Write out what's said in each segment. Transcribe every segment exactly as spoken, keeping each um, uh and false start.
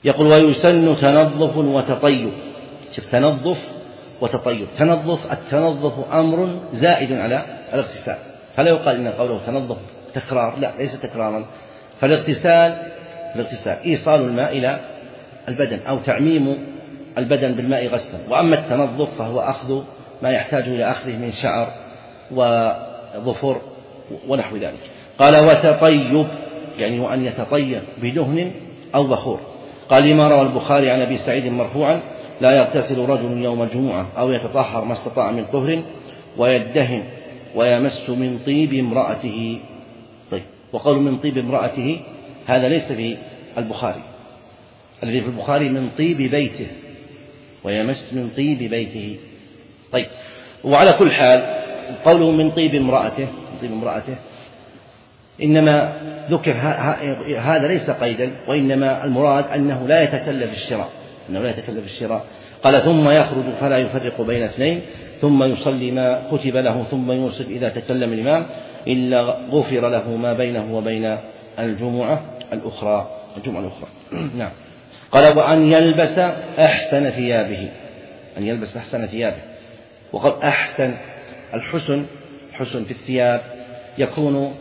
يقول ويسن تنظف وتطيب. شوف تنظف وتطيب. تنظف التنظف أمر زائد على الاغتسال، فلا يقال إن قوله تنظف تكرار، لا ليس تكرارا. فالاغتسال الاغتسال إيصال الماء إلى البدن أو تعميم البدن بالماء غسلا. وأما التنظف فهو أخذ ما يحتاج إلى أخذه من شعر وظفر ونحو ذلك. قال وتطيب يعني وأن يتطيب بدهن أو بخور. قال لما روى البخاري عن أبي سعيد مرفوعا لا يغتسل رجل يوم الجمعة أو يتطهر ما استطاع من طهر ويدهن ويمس من طيب امرأته. طيب وقول من طيب امرأته هذا ليس في البخاري، الذي في البخاري من طيب بيته ويمس من طيب بيته. طيب وعلى كل حال قوله من طيب امرأته من طيب امرأته إنما ذكر هذا ليس قيدا، وإنما المراد أنه لا يتكلف الشراء أنه لا يتكلف الشراء. قال ثم يخرج فلا يفرق بين اثنين ثم يصلي ما كتب له ثم يرسل إذا تكلم الإمام إلا غفر له ما بينه وبين الجمعة الأخرى الجمعة الأخرى. نعم. قال وأن يلبس أحسن ثيابه أن يلبس أحسن ثيابه. وقال أحسن الحسن حسن في الثياب يكون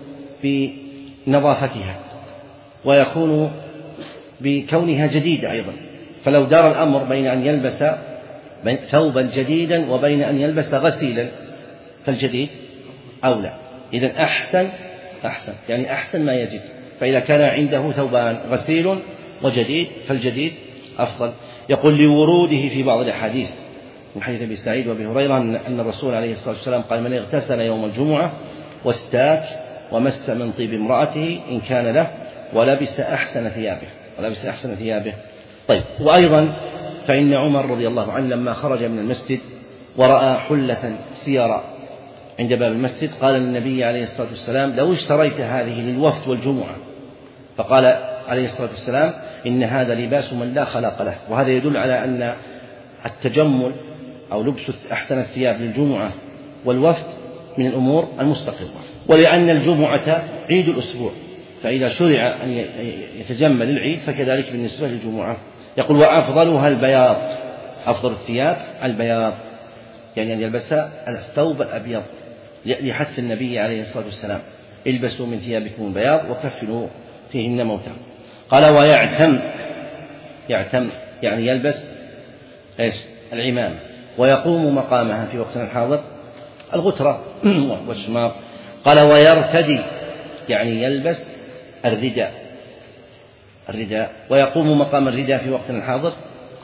بنظافتها ويكون بكونها جديدة أيضا. فلو دار الأمر بين أن يلبس ثوبا جديدا وبين أن يلبس غسيلا فالجديد أولى. إذن أحسن أحسن يعني أحسن ما يجد. فإذا كان عنده ثوبان غسيل وجديد فالجديد أفضل. يقول لوروده في بعض الأحاديث من حديث أبي سعيد وأبي هريرة أن الرسول عليه الصلاة والسلام قال من اغتسل يوم الجمعة واستاك ومس من طيب امرأته إن كان له ولبس أحسن ثيابه ولبس أحسن ثيابه. طيب وأيضا فإن عمر رضي الله عنه لما خرج من المسجد ورأى حلة سيارة عند باب المسجد قال النبي عليه الصلاة والسلام لو اشتريت هذه للوفد والجمعة، فقال عليه الصلاة والسلام إن هذا لباس من لا خلاق له. وهذا يدل على أن التجمل أو لبس أحسن الثياب للجمعة والوفد من الأمور المستقرة. ولأن الجمعة عيد الأسبوع فإذا شرع أن يتجمل العيد فكذلك بالنسبة للجمعة. يقول وأفضلها البياض أفضل الثياب البياض يعني أن يلبس الثوب الأبيض لحث النبي عليه الصلاة والسلام البسوا من ثيابكم البياض وكفنوا فيهن موتى. قال ويعتم يعتم يعني يلبس إيش العمامة ويقوم مقامها في وقتنا الحاضر الغترة والشماغ. قال ويرتدي يعني يلبس الرداء الرداء ويقوم مقام الرداء في وقتنا الحاضر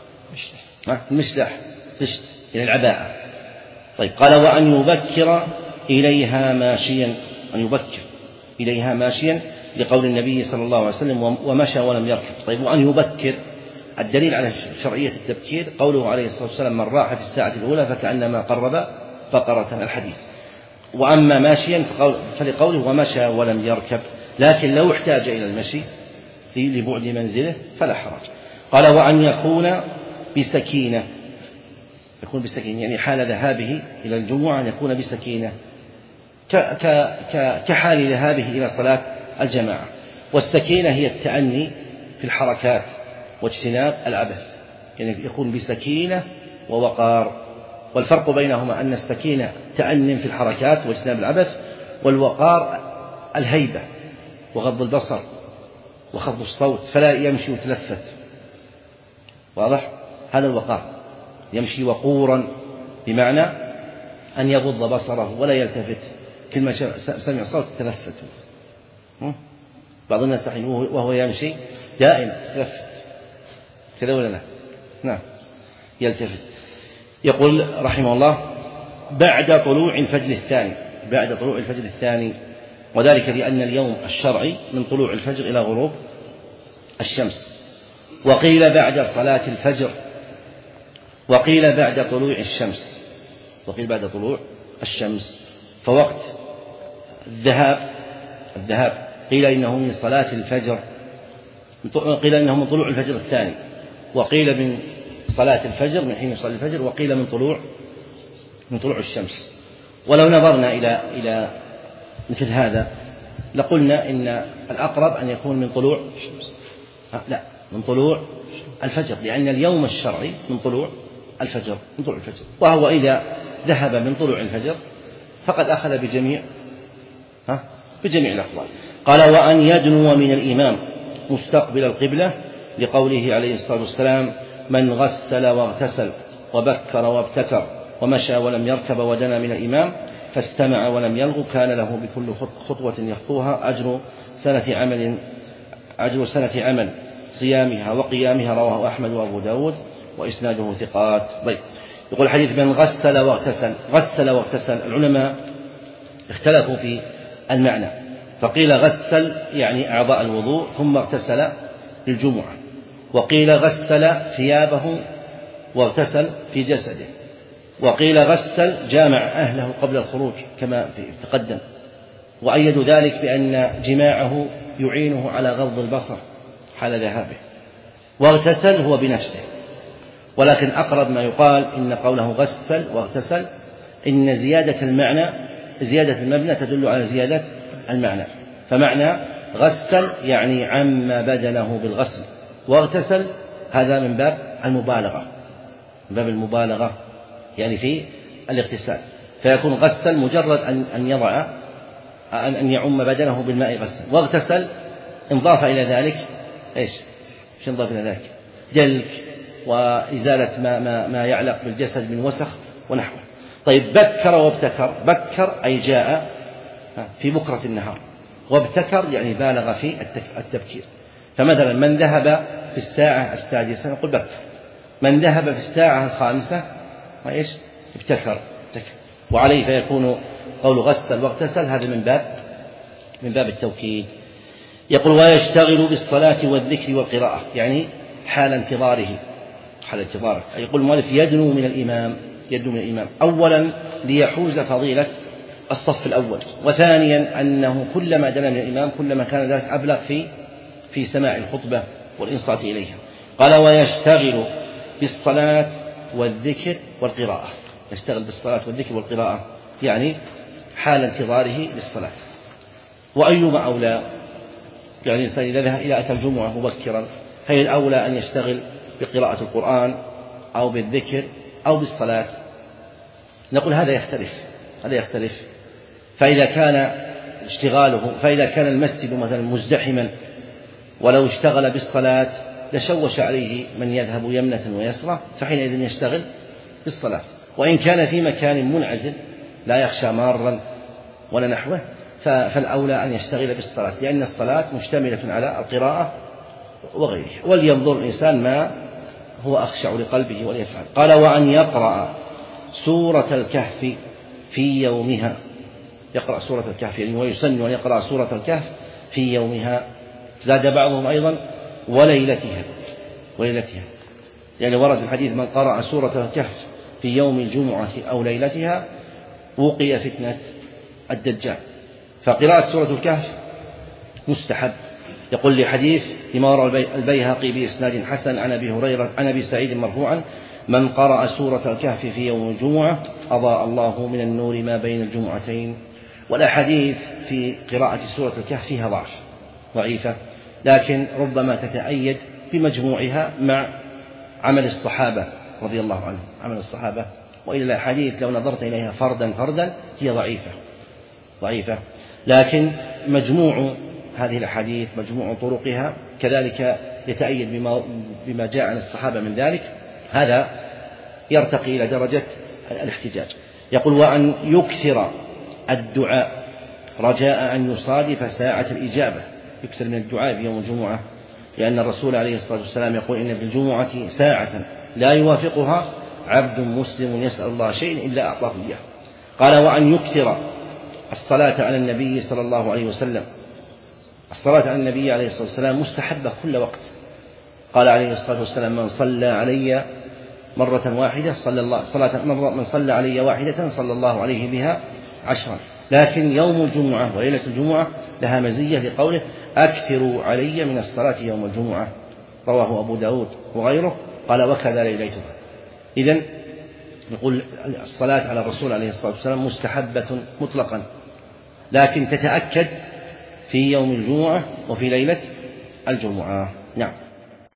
المشلح قشت إلى العباءة. طيب قال وأن يبكر إليها ماشيا أن يبكر إليها ماشيا لقول النبي صلى الله عليه وسلم ومشى ولم يركب. طيب وأن يبكر الدليل على شرعية التبكير قوله عليه الصلاة والسلام من راح في الساعة الأولى فكأنما قرب بقرة الحديث. وأما ماشيا فلقوله ومشى ولم يركب، لكن لو احتاج إلى المشي لبعد منزله فلا حرج. قال وأن يكون بسكينة يكون بسكينة يعني حال ذهابه إلى الجمعة أن يكون بسكينة كحال ذهابه إلى صلاة الجماعة. والسكينة هي التأني في الحركات واجتناب العبث يعني يكون بسكينة ووقار. والفرق بينهما أن السكينة تأني في الحركات واجتناب العبث والوقار الهيبة وغض البصر وخفض الصوت فلا يمشي متلفت. واضح؟ هذا الوقار يمشي وقورا بمعنى أن يغض بصره ولا يلتفت كل ما سمع صوت تلفت. بعض الناس وهو يمشي دائما تلفت كذا ولا لا؟ نعم يلتفت. يقول رحمه الله بعد طلوع الفجر الثاني بعد طلوع الفجر الثاني وذلك لأن اليوم الشرعي من طلوع الفجر إلى غروب الشمس. وقيل بعد صلاة الفجر وقيل بعد طلوع الشمس وقيل بعد طلوع الشمس. فوقت الذهاب الذهاب قيل إنه من صلاة الفجر قيل إنه من طلوع الفجر الثاني وقيل من صلاة الفجر من حين يصلي الفجر وقيل من طلوع من طلوع الشمس. ولو نظرنا إلى إلى مثل هذا لقلنا إن الأقرب أن يكون من طلوع لا من طلوع الفجر، لأن اليوم الشرعي من طلوع الفجر من طلوع الفجر، وهو إذا ذهب من طلوع الفجر فقد أخذ بجميع ها بجميع الأقوال. قال وأن يدنو من الإمام مستقبل القبلة، لقوله عليه الصلاة والسلام من غسل واغتسل وبكر وابتكر ومشى ولم يركب ودنا من الإمام فاستمع ولم يلغ كان له بكل خطوة يخطوها أجر سنة عمل أجر سنة عمل صيامها وقيامها. رواه أحمد وأبو داود وإسناده ثقات. طيب، يقول الحديث من غسل واغتسل. غسل واغتسل العلماء اختلفوا في المعنى، فقيل غسل يعني أعضاء الوضوء ثم اغتسل للجمعة، وقيل غسل ثيابه واغتسل في جسده، وقيل غسل جامع أهله قبل الخروج كما تقدم، وأيدوا ذلك بأن جماعه يعينه على غض البصر حال ذهابه. واغتسل هو بنفسه، ولكن أقرب ما يقال إن قوله غسل واغتسل إن زيادة المعنى زيادة المبنى تدل على زيادة المعنى، فمعنى غسل يعني عم بدنه بالغسل، واغتسل هذا من باب المبالغة من باب المبالغة يعني في الاغتسال، فيكون غسل مجرد أن يضع أن يعم بدنه بالماء غسل، واغتسل انضاف إلى ذلك إيش؟ إيش انضاف إلى ذلك؟ دلك وإزالة ما, ما, ما يعلق بالجسد من وسخ ونحوه. طيب، بكر وابتكر. بكر أي جاء في بكرة النهار، وابتكر يعني بالغ في التبكير. فمثلا من ذهب في الساعة السادسة نقول بكر، من ذهب في الساعة الخامسة إيش؟ ابتكر. وعليه فيكون قول غسل واغتسل هذا من باب من باب التوكيد. يقول ويشتغل بالصلاة والذكر والقراءة، يعني حال انتظاره حال انتظاره. يقول المؤلف يدنو من الإمام يدنو من الإمام أولا ليحوز فضيلة الصف الأول، وثانيا أنه كلما دنا من الإمام كلما كان ذلك أبلغ في في سماع الخطبة والإنصات إليها. قال ويشتغل بالصلاة والذكر والقراءة. يشتغل بالصلاة والذكر والقراءة يعني حال انتظاره للصلاة. وأيما أولى؟ يعني الإنسان إذا ذهب إلى أتى الجمعة مبكرا هي الأولى أن يشتغل بقراءة القرآن أو بالذكر أو بالصلاة؟ نقول هذا يختلف هذا يختلف فإذا كان اشتغاله فإذا كان المسجد مثلا مزدحما ولو اشتغل بالصلاة لشوش عليه من يذهب يمنة ويسرة، فحينئذ يشتغل بالصلاة. وإن كان في مكان منعزل لا يخشى مارا ولا نحوه فالأولى أن يشتغل بالصلاة، لأن الصلاة مشتملة على القراءة وغيره. ولينظر الإنسان ما هو أخشع لقلبه وليفعل. قال وأن يقرأ سورة الكهف في يومها. يقرأ سورة الكهف يعني ويسن أن يقرأ سورة الكهف في يومها. زاد بعضهم أيضا وليلتها وليلتها يعني ورد الحديث من قرأ سورة الكهف في يوم الجمعة أو ليلتها وقي فتنة الدجال. فقراءة سورة الكهف مستحب. يقول لي حديث لما روى البيهقي بإسناد حسن عن أبي هريرة عن أبي سعيد مرفوعا من قرأ سورة الكهف في يوم الجمعة أضاء الله من النور ما بين الجمعتين. والأحاديث في قراءة سورة الكهف فيها ضعف ضعيفة، لكن ربما تتأيد بمجموعها مع عمل الصحابة رضي الله عنهم عمل الصحابة. وإلى الأحاديث لو نظرت إليها فردا فردا هي ضعيفة ضعيفة لكن مجموع هذه الأحاديث مجموع طرقها كذلك يتأيد بما, بما جاء عن الصحابة من ذلك، هذا يرتقي إلى درجة الاحتجاج. يقول وأن يكثر الدعاء رجاء أن يصادف ساعة الإجابة. يكثر من الدعاء في يوم الجمعة، لأن الرسول عليه الصلاة والسلام يقول إن في الجمعة ساعة لا يوافقها عبد مسلم يسأل الله شيء إلا أعطاه إياه. قال وأن يكثر الصلاة على النبي صلى الله عليه وسلم. الصلاة على النبي عليه الصلاة والسلام مستحبة كل وقت. قال عليه الصلاة والسلام من صلى علي مرة واحدة صلى الله صلاة من صلى علي واحدة صلى الله عليه بها عشرا. لكن يوم الجمعة وليلة الجمعة لها مزية لقوله أكثروا علي من الصلاة يوم الجمعة. رواه أبو داود وغيره قال وكذا ليلتها. إذن نقول الصلاة على الرسول عليه الصلاة والسلام مستحبة مطلقا، لكن تتأكد في يوم الجمعة وفي ليلة الجمعة. نعم.